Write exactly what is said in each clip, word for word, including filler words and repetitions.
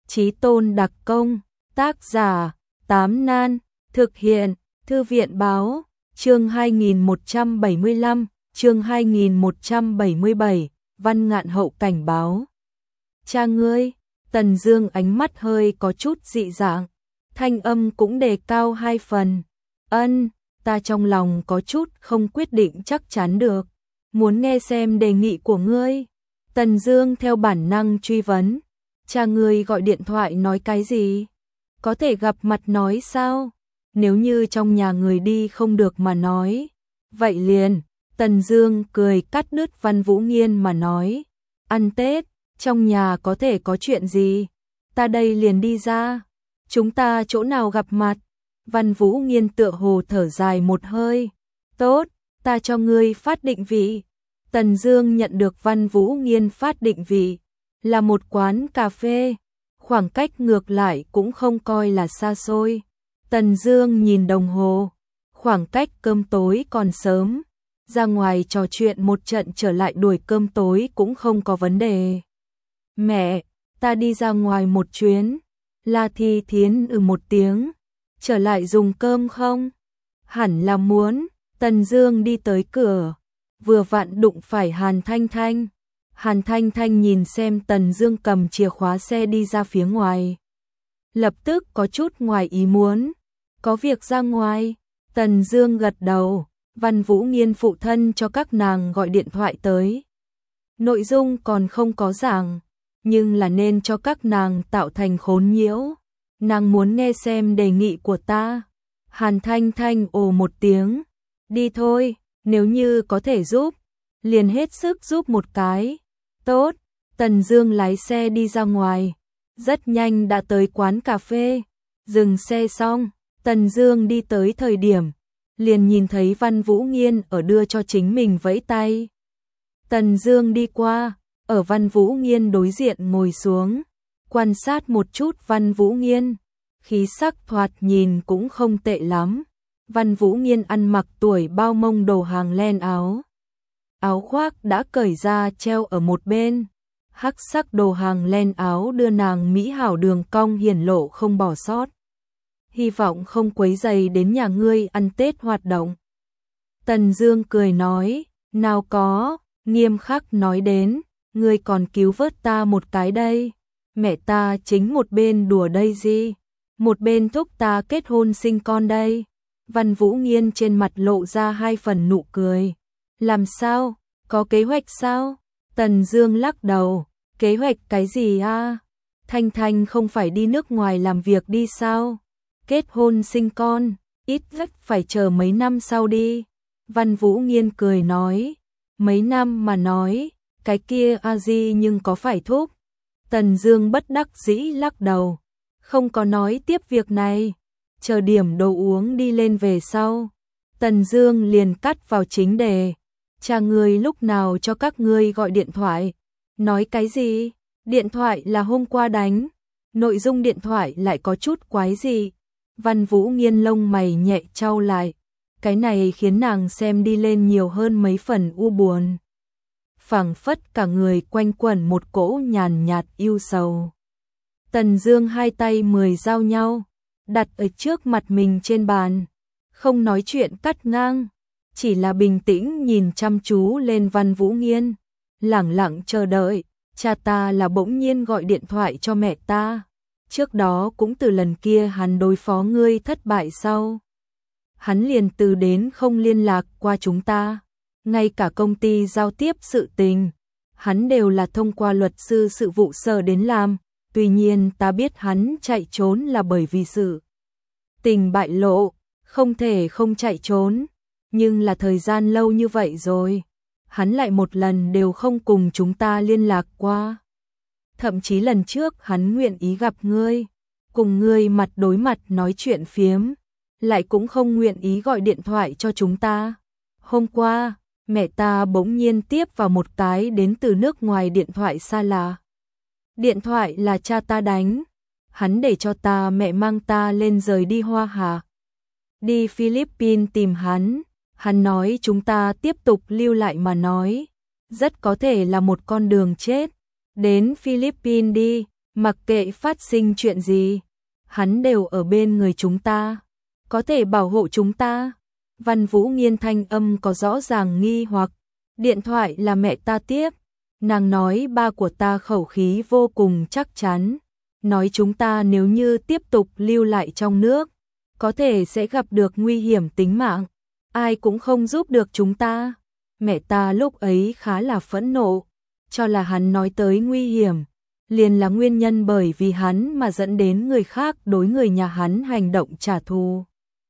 Chí tôn đặc công, tác giả, Tám Nan, thực hiện, Thư viện báo, chương hai nghìn một trăm bảy mươi lăm, chương hai nghìn một trăm bảy mươi bảy, Văn Ngạn Hậu cảnh báo. Cha ngươi, Tần Dương ánh mắt hơi có chút dị dạng, thanh âm cũng đề cao hai phần. Ân, ta trong lòng có chút không quyết định chắc chắn được, muốn nghe xem đề nghị của ngươi. Tần Dương theo bản năng truy vấn, cha ngươi gọi điện thoại nói cái gì? Có thể gặp mặt nói sao? Nếu như trong nhà người đi không được mà nói, vậy liền. Tần Dương cười cắt đứt Văn Vũ Nghiên mà nói, ăn Tết, trong nhà có thể có chuyện gì? Ta đây liền đi ra, chúng ta chỗ nào gặp mặt? Văn Vũ Nghiên tựa hồ thở dài một hơi, tốt, ta cho ngươi phát định vị. Tần Dương nhận được Văn Vũ Nghiên phát định vị, là một quán cà phê, khoảng cách ngược lại cũng không coi là xa xôi. Tần Dương nhìn đồng hồ, khoảng cách cơm tối còn sớm, ra ngoài trò chuyện một trận trở lại đuổi cơm tối cũng không có vấn đề. Mẹ, ta đi ra ngoài một chuyến. La Thi Thiến ừ một tiếng, trở lại dùng cơm không? Hẳn là muốn. Tần Dương đi tới cửa, vừa vặn đụng phải Hàn Thanh Thanh. Hàn Thanh Thanh nhìn xem Tần Dương cầm chìa khóa xe đi ra phía ngoài, lập tức có chút ngoài ý muốn. Có việc ra ngoài? Tần Dương gật đầu. Văn Vũ Nghiên phụ thân cho các nàng gọi điện thoại tới, nội dung còn không có giảng, nhưng là nên cho các nàng tạo thành khốn nhiễu. Nàng muốn nghe xem đề nghị của ta. Hàn Thanh Thanh ồ một tiếng, đi thôi, nếu như có thể giúp, liền hết sức giúp một cái. Tốt. Tần Dương lái xe đi ra ngoài, rất nhanh đã tới quán cà phê. Dừng xe xong, Tần Dương đi tới thời điểm, liền nhìn thấy Văn Vũ Nghiên ở đưa cho chính mình vẫy tay. Tần Dương đi qua, ở Văn Vũ Nghiên đối diện ngồi xuống, quan sát một chút Văn Vũ Nghiên, khí sắc thoạt nhìn cũng không tệ lắm. Văn Vũ Nghiên ăn mặc tuổi bao mông đồ hàng len áo, áo khoác đã cởi ra treo ở một bên, hắc sắc đồ hàng len áo đưa nàng mỹ hảo đường cong hiển lộ không bỏ sót. Hy vọng không quấy rầy đến nhà ngươi ăn Tết hoạt động. Tần Dương cười nói, nào có, nghiêm khắc nói đến, ngươi còn cứu vớt ta một cái đây. Mẹ ta chính một bên đùa đây gì, một bên thúc ta kết hôn sinh con đây. Văn Vũ Nghiên trên mặt lộ ra hai phần nụ cười. Làm sao, có kế hoạch sao? Tần Dương lắc đầu, kế hoạch cái gì a? Thanh Thanh không phải đi nước ngoài làm việc đi sao? Kết hôn sinh con, ít nhất phải chờ mấy năm sau đi. Văn Vũ Nghiên cười nói, mấy năm mà nói, cái kia a di nhưng có phải thúc? Tần Dương bất đắc dĩ lắc đầu, không có nói tiếp việc này, chờ điểm đồ uống đi lên về sau. Tần Dương liền cắt vào chính đề, cha ngươi lúc nào cho các ngươi gọi điện thoại? Nói cái gì? Điện thoại là hôm qua đánh, nội dung điện thoại lại có chút quái gì? Văn Vũ Nghiên lông mày nhẹ chau lại, cái này khiến nàng xem đi lên nhiều hơn mấy phần u buồn. Phảng phất cả người quanh quẩn một cỗ nhàn nhạt ưu sầu. Tần Dương hai tay mười giao nhau, đặt ở trước mặt mình trên bàn, không nói chuyện cắt ngang, chỉ là bình tĩnh nhìn chăm chú lên Văn Vũ Nghiên, lẳng lặng chờ đợi. Cha ta là bỗng nhiên gọi điện thoại cho mẹ ta. Trước đó cũng từ lần kia hắn đối phó ngươi thất bại sau, hắn liền từ đến không liên lạc qua chúng ta, ngay cả công ty giao tiếp sự tình, hắn đều là thông qua luật sư sự vụ sở đến làm. Tuy nhiên ta biết hắn chạy trốn là bởi vì sự tình bại lộ, không thể không chạy trốn, nhưng là thời gian lâu như vậy rồi, hắn lại một lần đều không cùng chúng ta liên lạc qua. Thậm chí lần trước hắn nguyện ý gặp ngươi, cùng ngươi mặt đối mặt nói chuyện phiếm, lại cũng không nguyện ý gọi điện thoại cho chúng ta. Hôm qua, mẹ ta bỗng nhiên tiếp vào một cái đến từ nước ngoài điện thoại xa lạ. Điện thoại là cha ta đánh, hắn để cho ta mẹ mang ta lên rời đi Hoa Hà, đi Philippines tìm hắn. Hắn nói chúng ta tiếp tục lưu lại mà nói, rất có thể là một con đường chết. Đến Philippines đi, Mặc kệ phát sinh chuyện gì, hắn đều ở bên người chúng ta, có thể bảo hộ chúng ta. Văn Vũ Nghiên thanh âm có rõ ràng nghi hoặc, điện thoại là mẹ ta tiếp, nàng nói ba của ta khẩu khí vô cùng chắc chắn, nói chúng ta nếu như tiếp tục lưu lại trong nước, có thể sẽ gặp được nguy hiểm tính mạng, ai cũng không giúp được chúng ta. Mẹ ta lúc ấy khá là phẫn nộ, cho là hắn nói tới nguy hiểm, liền là nguyên nhân bởi vì hắn mà dẫn đến người khác đối người nhà hắn hành động trả thù.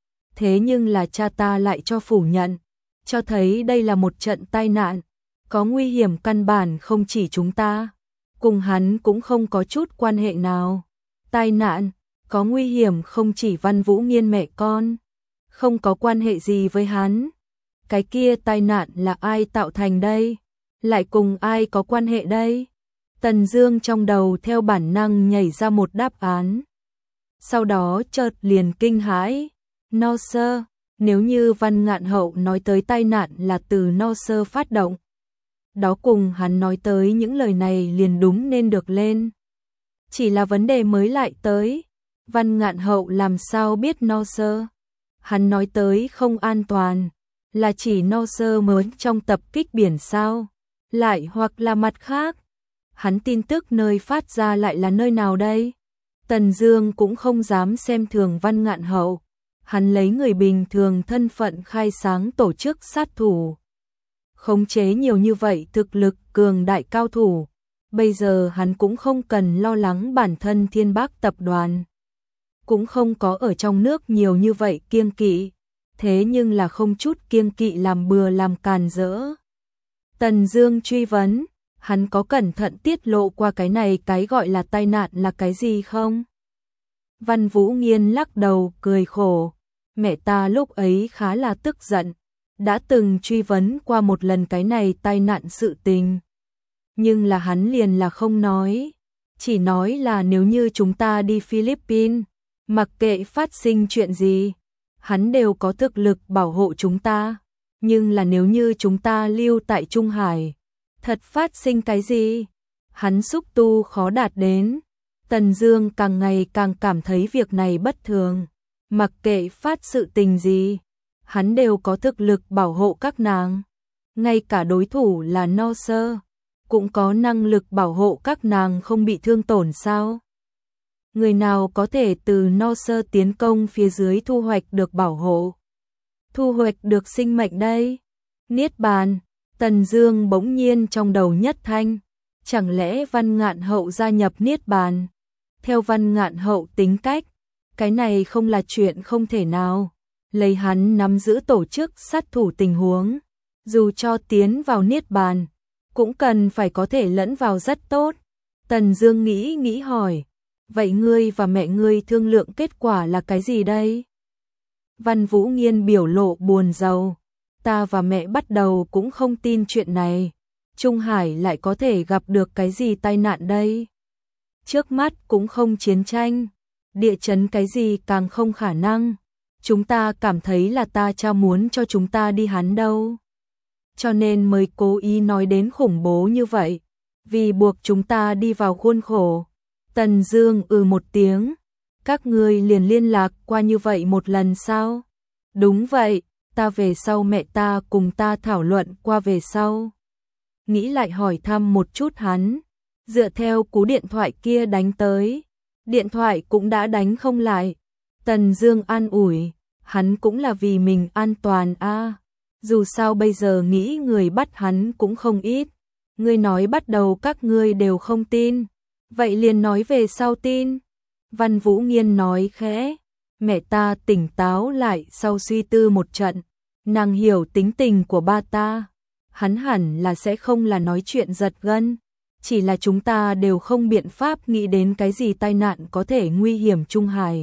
Thế nhưng là cha ta lại cho phủ nhận, cho thấy đây là một trận tai nạn, có nguy hiểm căn bản không chỉ chúng ta, cùng hắn cũng không có chút quan hệ nào. Tai nạn, có nguy hiểm không chỉ Văn Vũ Nghiên mẹ con, không có quan hệ gì với hắn. Cái kia tai nạn là ai tạo thành đây? Lại cùng ai có quan hệ đây? Tần Dương trong đầu theo bản năng nhảy ra một đáp án. Sau đó chợt liền kinh hãi, No Sơ, nếu như Văn Ngạn Hậu nói tới tai nạn là từ No Sơ phát động, đó cùng hắn nói tới những lời này liền đúng nên được lên. Chỉ là vấn đề mới lại tới, Văn Ngạn Hậu làm sao biết No Sơ? Hắn nói tới không an toàn, là chỉ No Sơ mới trong tập kích biển sao? Lại hoặc là mặt khác? Hắn tin tức nơi phát ra lại là nơi nào đây? Tần Dương cũng không dám xem thường Văn Ngạn Hậu, hắn lấy người bình thường thân phận khai sáng tổ chức sát thủ, khống chế nhiều như vậy thực lực cường đại cao thủ, bây giờ hắn cũng không cần lo lắng bản thân Thiên Bác tập đoàn, cũng không có ở trong nước nhiều như vậy kiêng kỵ, thế nhưng là không chút kiêng kỵ làm bừa làm càn rỡ. Tần Dương truy vấn, hắn có cẩn thận tiết lộ qua cái này cái gọi là tai nạn là cái gì không? Văn Vũ Nghiên lắc đầu cười khổ, mẹ ta lúc ấy khá là tức giận, đã từng truy vấn qua một lần cái này tai nạn sự tình. Nhưng là hắn liền là không nói, chỉ nói là nếu như chúng ta đi Philippines, mặc kệ phát sinh chuyện gì, hắn đều có thực lực bảo hộ chúng ta. Nhưng là nếu như chúng ta lưu tại Trung Hải, thật phát sinh cái gì, hắn xúc tu khó đạt đến. Tần Dương càng ngày càng cảm thấy việc này bất thường, mặc kệ phát sự tình gì, hắn đều có thực lực bảo hộ các nàng. Ngay cả đối thủ là No Sơ, cũng có năng lực bảo hộ các nàng không bị thương tổn sao? Người nào có thể từ No Sơ tiến công phía dưới thu hoạch được bảo hộ, thu hoạch được sinh mệnh đây? Niết bàn, Tần Dương bỗng nhiên trong đầu nhất thanh, chẳng lẽ Văn Ngạn Hậu gia nhập Niết bàn? Theo Văn Ngạn Hậu tính cách, cái này không là chuyện không thể nào. Lấy hắn nắm giữ tổ chức sát thủ tình huống, dù cho tiến vào Niết bàn, cũng cần phải có thể lẫn vào rất tốt. Tần Dương nghĩ nghĩ hỏi, vậy ngươi và mẹ ngươi thương lượng kết quả là cái gì đây? Văn Vũ Nghiên biểu lộ buồn rầu, ta và mẹ bắt đầu cũng không tin chuyện này, Trung Hải lại có thể gặp được cái gì tai nạn đây? Trước mắt cũng không chiến tranh, địa chấn cái gì càng không khả năng, chúng ta cảm thấy là ta cha muốn cho chúng ta đi hắn đâu. Cho nên mới cố ý nói đến khủng bố như vậy, vì buộc chúng ta đi vào khuôn khổ. Tần Dương ừ một tiếng, các ngươi liền liên lạc qua như vậy một lần sao? Đúng vậy, ta về sau mẹ ta cùng ta thảo luận qua về sau. Nghĩ lại hỏi thăm một chút hắn, dựa theo cú điện thoại kia đánh tới, điện thoại cũng đã đánh không lại. Tần Dương an ủi, hắn cũng là vì mình an toàn a, à. Dù sao bây giờ nghĩ người bắt hắn cũng không ít. Ngươi nói bắt đầu các ngươi đều không tin, vậy liền nói về sau tin. Văn Vũ Nghiên nói khẽ, mẹ ta tỉnh táo lại sau suy tư một trận, nàng hiểu tính tình của ba ta, hắn hẳn là sẽ không là nói chuyện giật gân, chỉ là chúng ta đều không biện pháp nghĩ đến cái gì tai nạn có thể nguy hiểm Trung Hải.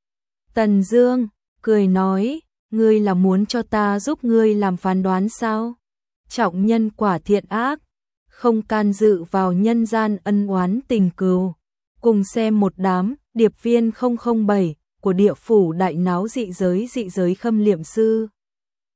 Tần Dương cười nói, ngươi là muốn cho ta giúp ngươi làm phán đoán sao? Trọng nhân quả thiện ác, không can dự vào nhân gian ân oán tình cừu. Cùng xem một đám điệp viên không không bảy của địa phủ đại náo dị giới dị giới khâm liệm sư.